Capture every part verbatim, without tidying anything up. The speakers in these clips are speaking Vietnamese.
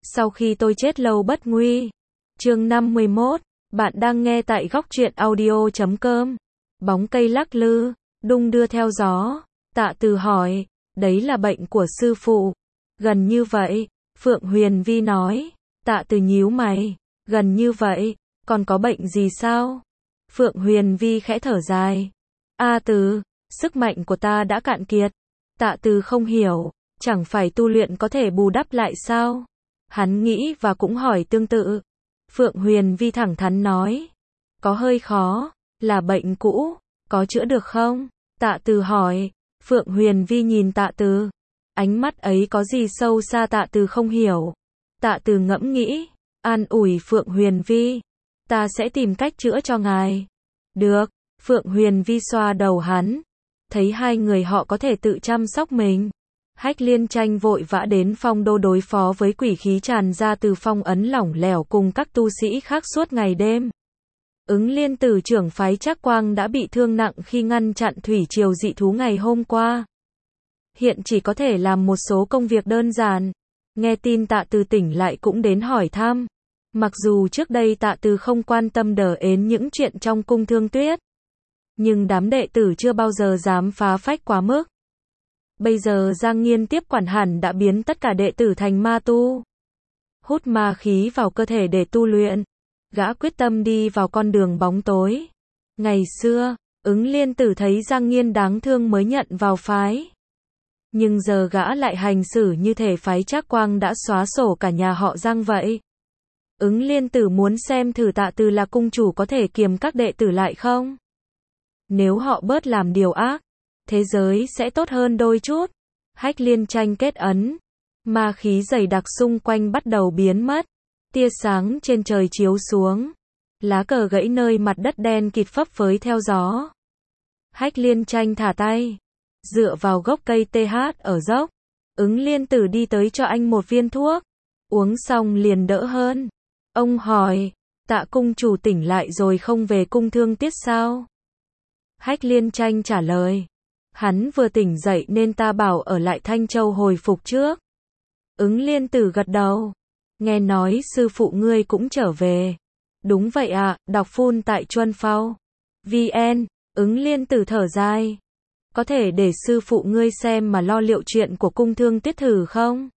Sau khi tôi chết lâu bất nguy. Chương năm mươi mốt. Bạn đang nghe tại góc truyện audio chấm com. Bóng cây lắc lư, đung đưa theo gió. Tạ Từ hỏi, đấy là bệnh của sư phụ. Gần như vậy, Phượng Huyền Vi nói. Tạ Từ nhíu mày, gần như vậy, còn có bệnh gì sao? Phượng Huyền Vi khẽ thở dài. A Từ, sức mạnh của ta đã cạn kiệt. Tạ Từ không hiểu, chẳng phải tu luyện có thể bù đắp lại sao? Hắn nghĩ và cũng hỏi tương tự. Phượng Huyền Vi thẳng thắn nói. Có hơi khó, là bệnh cũ, có chữa được không? Tạ Từ hỏi. Phượng Huyền Vi nhìn Tạ Từ. Ánh mắt ấy có gì sâu xa Tạ Từ không hiểu. Tạ Từ ngẫm nghĩ, an ủi Phượng Huyền Vi. Ta sẽ tìm cách chữa cho ngài. Được, Phượng Huyền Vi xoa đầu hắn. Thấy hai người họ có thể tự chăm sóc mình. Hách Liên Tranh vội vã đến phong đô đối phó với quỷ khí tràn ra từ phong ấn lỏng lẻo cùng các tu sĩ khác suốt ngày đêm. Ứng Liên Tử trưởng phái Trác Quang đã bị thương nặng khi ngăn chặn thủy triều dị thú ngày hôm qua. Hiện chỉ có thể làm một số công việc đơn giản. Nghe tin Tạ Từ tỉnh lại cũng đến hỏi thăm. Mặc dù trước đây Tạ Từ không quan tâm đờ ến những chuyện trong cung Thương Tuyết, nhưng đám đệ tử chưa bao giờ dám phá phách quá mức. Bây giờ Giang Nghiên tiếp quản hẳn đã biến tất cả đệ tử thành ma tu. Hút ma khí vào cơ thể để tu luyện. Gã quyết tâm đi vào con đường bóng tối. Ngày xưa, Ứng Liên Tử thấy Giang Nghiên đáng thương mới nhận vào phái. Nhưng giờ gã lại hành xử như thể phái Trác Quang đã xóa sổ cả nhà họ Giang vậy. Ứng Liên Tử muốn xem thử Tạ Từ là cung chủ có thể kiềm các đệ tử lại không? Nếu họ bớt làm điều ác, thế giới sẽ tốt hơn đôi chút. Hách Liên Tranh kết ấn. Ma khí dày đặc xung quanh bắt đầu biến mất. Tia sáng trên trời chiếu xuống. Lá cờ gãy nơi mặt đất đen kịt phấp phới theo gió. Hách Liên Tranh thả tay. Dựa vào gốc cây tê hát ở dốc. Ứng Liên Tử đi tới cho anh một viên thuốc. Uống xong liền đỡ hơn. Ông hỏi, Tạ cung chủ tỉnh lại rồi không về cung Thương Tiết sao? Hách Liên Tranh trả lời. Hắn vừa tỉnh dậy nên ta bảo ở lại Thanh Châu hồi phục trước. Ứng Liên Tử gật đầu. Nghe nói sư phụ ngươi cũng trở về. Đúng vậy ạ, à, đọc phun tại Chuân Phao. vê en, Ứng Liên Tử thở dài. Có thể để sư phụ ngươi xem mà lo liệu chuyện của cung Thương Tiết thử không?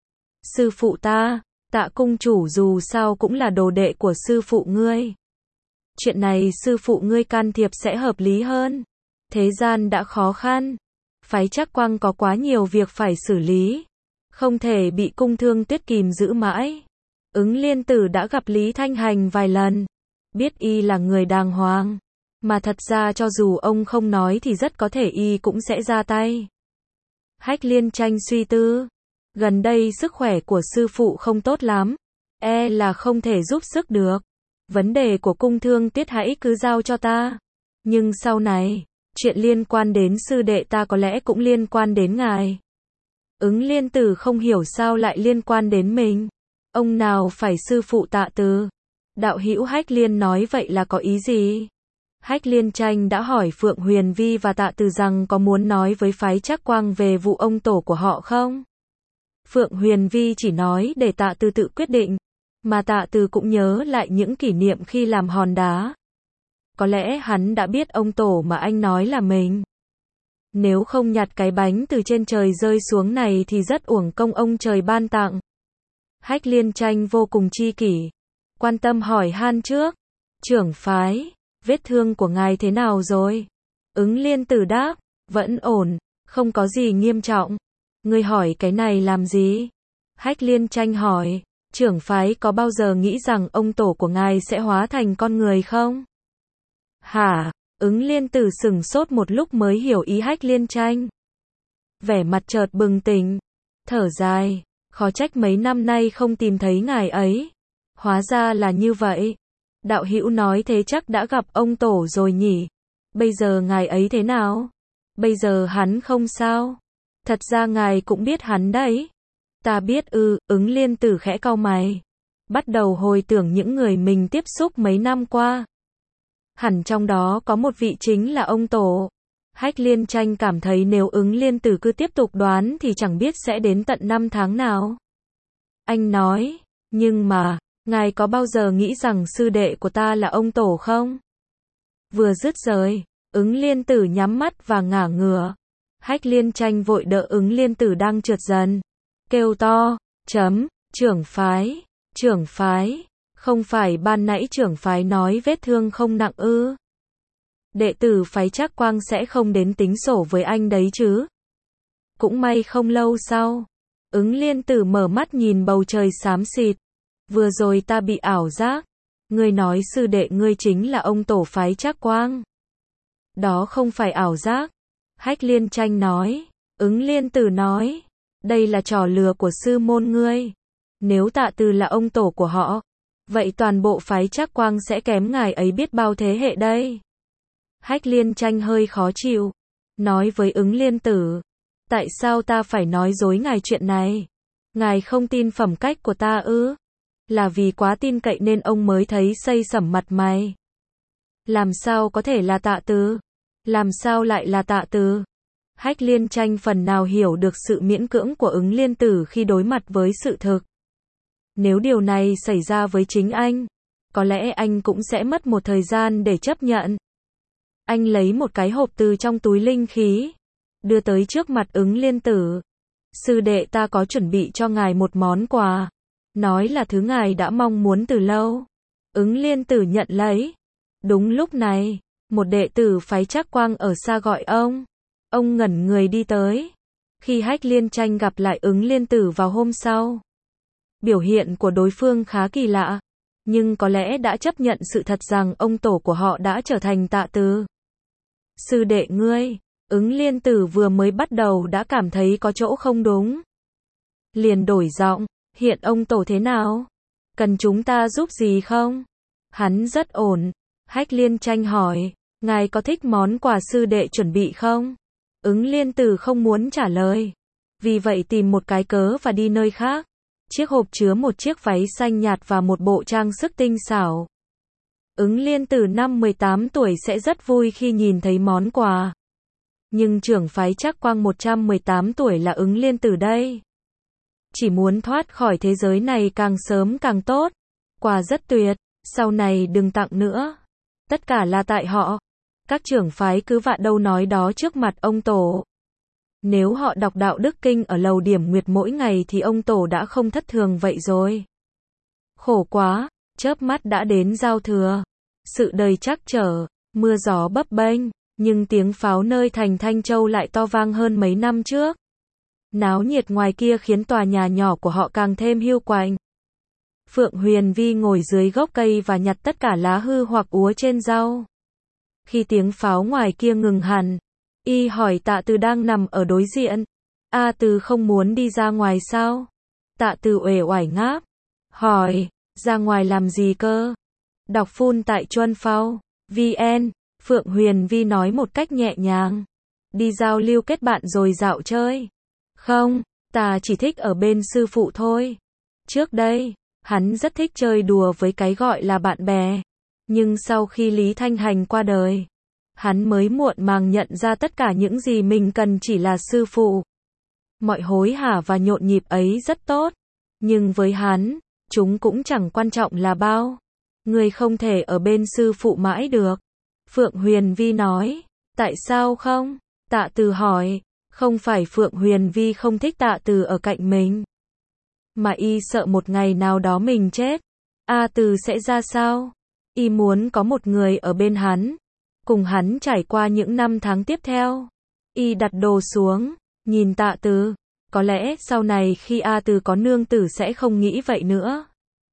Sư phụ ta, Tạ cung chủ dù sao cũng là đồ đệ của sư phụ ngươi. Chuyện này sư phụ ngươi can thiệp sẽ hợp lý hơn. Thế gian đã khó khăn. Phái Trác Quang có quá nhiều việc phải xử lý. Không thể bị cung Thương Tuyết kìm giữ mãi. Ứng Liên Tử đã gặp Lý Thanh Hành vài lần. Biết y là người đàng hoàng. Mà thật ra cho dù ông không nói thì rất có thể y cũng sẽ ra tay. Hách Liên Tranh suy tư. Gần đây sức khỏe của sư phụ không tốt lắm. E là không thể giúp sức được. Vấn đề của cung Thương Tiết hãy cứ giao cho ta. Nhưng sau này, chuyện liên quan đến sư đệ ta có lẽ cũng liên quan đến ngài. Ứng Liên Tử không hiểu sao lại liên quan đến mình. Ông nào phải sư phụ Tạ Từ? Đạo hữu Hách Liên nói vậy là có ý gì? Hách Liên Tranh đã hỏi Phượng Huyền Vi và Tạ Từ rằng có muốn nói với phái Trác Quang về vụ ông tổ của họ không? Phượng Huyền Vi chỉ nói để Tạ Từ tự quyết định. Mà Tạ Từ cũng nhớ lại những kỷ niệm khi làm hòn đá. Có lẽ hắn đã biết ông tổ mà anh nói là mình. Nếu không nhặt cái bánh từ trên trời rơi xuống này thì rất uổng công ông trời ban tặng. Hách Liên Tranh vô cùng chi kỷ. Quan tâm hỏi han trước. Trưởng phái, vết thương của ngài thế nào rồi? Ứng Liên Tử đáp, vẫn ổn, không có gì nghiêm trọng. Ngươi hỏi cái này làm gì? Hách Liên Tranh hỏi. Trưởng phái có bao giờ nghĩ rằng ông tổ của ngài sẽ hóa thành con người không? Hả? Ứng Liên Tử sửng sốt một lúc mới hiểu ý Hách Liên Tranh. Vẻ mặt chợt bừng tỉnh. Thở dài. Khó trách mấy năm nay không tìm thấy ngài ấy. Hóa ra là như vậy. Đạo hữu nói thế chắc đã gặp ông tổ rồi nhỉ? Bây giờ ngài ấy thế nào? Bây giờ hắn không sao. Thật ra ngài cũng biết hắn đấy. Ta biết ư, Ứng Liên Tử khẽ cau mày. Bắt đầu hồi tưởng những người mình tiếp xúc mấy năm qua. Hẳn trong đó có một vị chính là ông tổ. Hách Liên Tranh cảm thấy nếu Ứng Liên Tử cứ tiếp tục đoán thì chẳng biết sẽ đến tận năm tháng nào. Anh nói, nhưng mà, ngài có bao giờ nghĩ rằng sư đệ của ta là ông tổ không? Vừa dứt lời, Ứng Liên Tử nhắm mắt và ngả ngửa. Hách Liên Tranh vội đỡ Ứng Liên Tử đang trượt dần. Kêu to, chấm, trưởng phái, trưởng phái, không phải ban nãy trưởng phái nói vết thương không nặng ư? Đệ tử phái Trác Quang sẽ không đến tính sổ với anh đấy chứ? Cũng may không lâu sau, Ứng Liên Tử mở mắt nhìn bầu trời xám xịt. Vừa rồi ta bị ảo giác. Ngươi nói sư đệ ngươi chính là ông tổ phái Trác Quang. Đó không phải ảo giác. Hách Liên Tranh nói. Ứng Liên Tử nói. Đây là trò lừa của sư môn ngươi. Nếu Tạ Từ là ông tổ của họ, vậy toàn bộ phái Trác Quang sẽ kém ngài ấy biết bao thế hệ đây. Hách Liên Tranh hơi khó chịu. Nói với Ứng Liên Tử. Tại sao ta phải nói dối ngài chuyện này? Ngài không tin phẩm cách của ta ư? Là vì quá tin cậy nên ông mới thấy xây sẩm mặt mày. Làm sao có thể là Tạ Từ? Làm sao lại là Tạ Từ? Hách Liên Tranh phần nào hiểu được sự miễn cưỡng của Ứng Liên Tử khi đối mặt với sự thực. Nếu điều này xảy ra với chính anh, có lẽ anh cũng sẽ mất một thời gian để chấp nhận. Anh lấy một cái hộp từ trong túi linh khí, đưa tới trước mặt Ứng Liên Tử. Sư đệ ta có chuẩn bị cho ngài một món quà. Nói là thứ ngài đã mong muốn từ lâu. Ứng Liên Tử nhận lấy. Đúng lúc này, một đệ tử phái Trác Quang ở xa gọi ông. Ông ngẩn người đi tới. Khi Hách Liên Tranh gặp lại Ứng Liên Tử vào hôm sau, biểu hiện của đối phương khá kỳ lạ, nhưng có lẽ đã chấp nhận sự thật rằng ông tổ của họ đã trở thành Tạ Từ. Sư đệ ngươi, Ứng Liên Tử vừa mới bắt đầu đã cảm thấy có chỗ không đúng. Liền đổi giọng, hiện ông tổ thế nào? Cần chúng ta giúp gì không? Hắn rất ổn. Hách Liên Tranh hỏi, ngài có thích món quà sư đệ chuẩn bị không? Ứng Liên Tử không muốn trả lời. Vì vậy tìm một cái cớ và đi nơi khác. Chiếc hộp chứa một chiếc váy xanh nhạt và một bộ trang sức tinh xảo. Ứng Liên Tử năm mười tám tuổi sẽ rất vui khi nhìn thấy món quà. Nhưng trưởng phái Trác Quang một trăm mười tám tuổi là Ứng Liên Tử đây. Chỉ muốn thoát khỏi thế giới này càng sớm càng tốt. Quà rất tuyệt, sau này đừng tặng nữa. Tất cả là tại họ. Các trưởng phái cứ vạ đâu nói đó trước mặt ông tổ. Nếu họ đọc đạo đức kinh ở lầu Điểm Nguyệt mỗi ngày thì ông tổ đã không thất thường vậy rồi. Khổ quá, chớp mắt đã đến giao thừa. Sự đời trắc trở, mưa gió bấp bênh, nhưng tiếng pháo nơi thành Thanh Châu lại to vang hơn mấy năm trước. Náo nhiệt ngoài kia khiến tòa nhà nhỏ của họ càng thêm hiu quạnh. Phượng Huyền Vi ngồi dưới gốc cây và nhặt tất cả lá hư hoặc úa trên rau. Khi tiếng pháo ngoài kia ngừng hẳn, y hỏi Tạ Từ đang nằm ở đối diện. A Từ không muốn đi ra ngoài sao? Tạ Từ uể oải ngáp. Hỏi, ra ngoài làm gì cơ? Đọc phun tại Chuân Phao, vn. Phượng Huyền Vi nói một cách nhẹ nhàng. Đi giao lưu kết bạn rồi dạo chơi. Không, ta chỉ thích ở bên sư phụ thôi. Trước đây, hắn rất thích chơi đùa với cái gọi là bạn bè. Nhưng sau khi Lý Thanh Hành qua đời, hắn mới muộn màng nhận ra tất cả những gì mình cần chỉ là sư phụ. Mọi hối hả và nhộn nhịp ấy rất tốt. Nhưng với hắn, chúng cũng chẳng quan trọng là bao. Người không thể ở bên sư phụ mãi được. Phượng Huyền Vi nói. Tại sao không? Tạ Từ hỏi. Không phải Phượng Huyền Vi không thích Tạ Từ ở cạnh mình, mà y sợ một ngày nào đó mình chết, A Từ sẽ ra sao? Y muốn có một người ở bên hắn, cùng hắn trải qua những năm tháng tiếp theo. Y đặt đồ xuống, nhìn Tạ Từ. Có lẽ sau này khi A Từ có nương tử sẽ không nghĩ vậy nữa.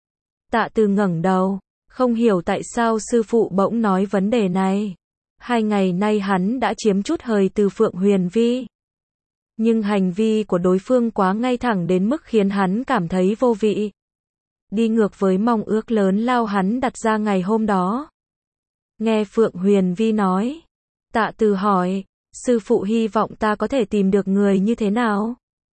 Tạ Từ ngẩng đầu, không hiểu tại sao sư phụ bỗng nói vấn đề này. Hai ngày nay hắn đã chiếm chút hời từ Phượng Huyền Vi. Nhưng hành vi của đối phương quá ngay thẳng đến mức khiến hắn cảm thấy vô vị. Đi ngược với mong ước lớn lao hắn đặt ra ngày hôm đó. Nghe Phượng Huyền Vi nói, Tạ Từ hỏi, sư phụ hy vọng ta có thể tìm được người như thế nào?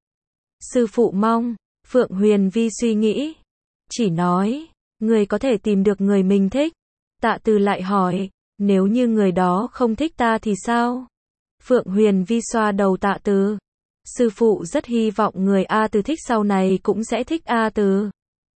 Sư phụ mong, Phượng Huyền Vi suy nghĩ, chỉ nói, người có thể tìm được người mình thích. Tạ Từ lại hỏi, nếu như người đó không thích ta thì sao? Phượng Huyền Vi xoa đầu Tạ Từ. Sư phụ rất hy vọng người A Từ thích sau này cũng sẽ thích A Từ.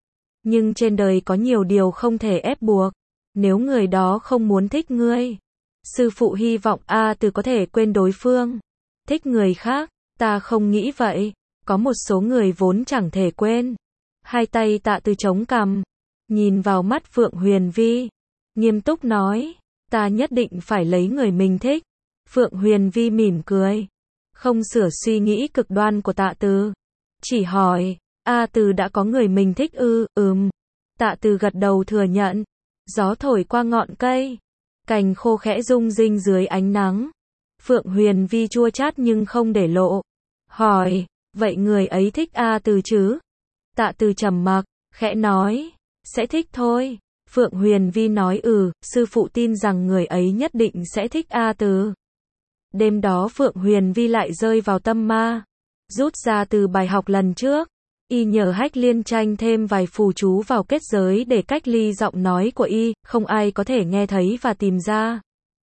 Nhưng trên đời có nhiều điều không thể ép buộc. Nếu người đó không muốn thích ngươi, sư phụ hy vọng A Từ có thể quên đối phương. Thích người khác, ta không nghĩ vậy. Có một số người vốn chẳng thể quên. Hai tay Tạ Từ chống cằm, nhìn vào mắt Phượng Huyền Vi, nghiêm túc nói, ta nhất định phải lấy người mình thích. Phượng Huyền Vi mỉm cười, không sửa suy nghĩ cực đoan của Tạ Từ, chỉ hỏi, A Từ đã có người mình thích ư? Ừm. Tạ Từ gật đầu thừa nhận. Gió thổi qua ngọn cây, cành khô khẽ rung rinh dưới ánh nắng. Phượng Huyền Vi chua chát nhưng không để lộ, hỏi, vậy người ấy thích A Từ chứ? Tạ Từ trầm mặc, khẽ nói, sẽ thích thôi. Phượng Huyền Vi nói ừ, sư phụ tin rằng người ấy nhất định sẽ thích A Từ. Đêm đó Phượng Huyền Vi lại rơi vào tâm ma, rút ra từ bài học lần trước. Y nhờ Hách Liên tranh thêm vài phù chú vào kết giới để cách ly giọng nói của Y, không ai có thể nghe thấy và tìm ra.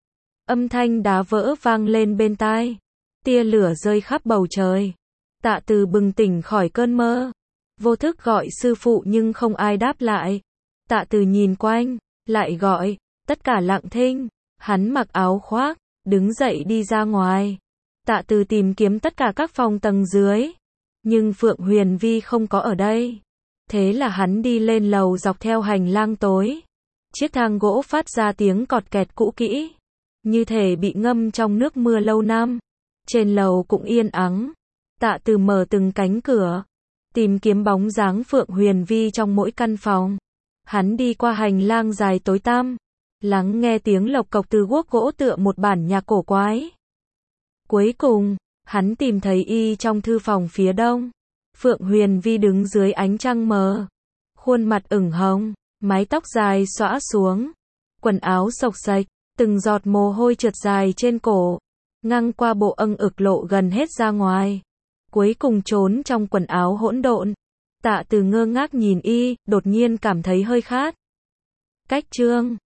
Âm thanh đá vỡ vang lên bên tai, tia lửa rơi khắp bầu trời. Tạ Từ bừng tỉnh khỏi cơn mơ, vô thức gọi sư phụ nhưng không ai đáp lại. Tạ Từ nhìn quanh, lại gọi, tất cả lặng thinh. Hắn mặc áo khoác, đứng dậy đi ra ngoài. Tạ Từ tìm kiếm tất cả các phòng tầng dưới, nhưng Phượng Huyền Vi không có ở đây. Thế là hắn đi lên lầu dọc theo hành lang tối. Chiếc thang gỗ phát ra tiếng cọt kẹt cũ kỹ, như thể bị ngâm trong nước mưa lâu năm. Trên lầu cũng yên ắng. Tạ Từ mở từng cánh cửa, tìm kiếm bóng dáng Phượng Huyền Vi trong mỗi căn phòng. Hắn đi qua hành lang dài tối tăm, lắng nghe tiếng lộc cộc từ guốc gỗ tựa một bản nhạc cổ quái. Cuối cùng, hắn tìm thấy Y trong thư phòng phía đông. Phượng Huyền Vi đứng dưới ánh trăng mờ, khuôn mặt ửng hồng, mái tóc dài xõa xuống, quần áo xộc xệch, từng giọt mồ hôi trượt dài trên cổ, ngang qua bộ âng ực lộ gần hết ra ngoài, cuối cùng trốn trong quần áo hỗn độn. Tạ Từ ngơ ngác nhìn Y, đột nhiên cảm thấy hơi khát. Cách chương